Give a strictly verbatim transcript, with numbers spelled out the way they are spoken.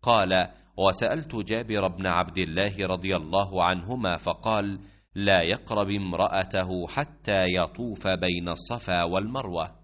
قال: وسألت جابر بن عبد الله رضي الله عنهما فقال: لا يقرب امرأته حتى يطوف بين الصفا والمروة.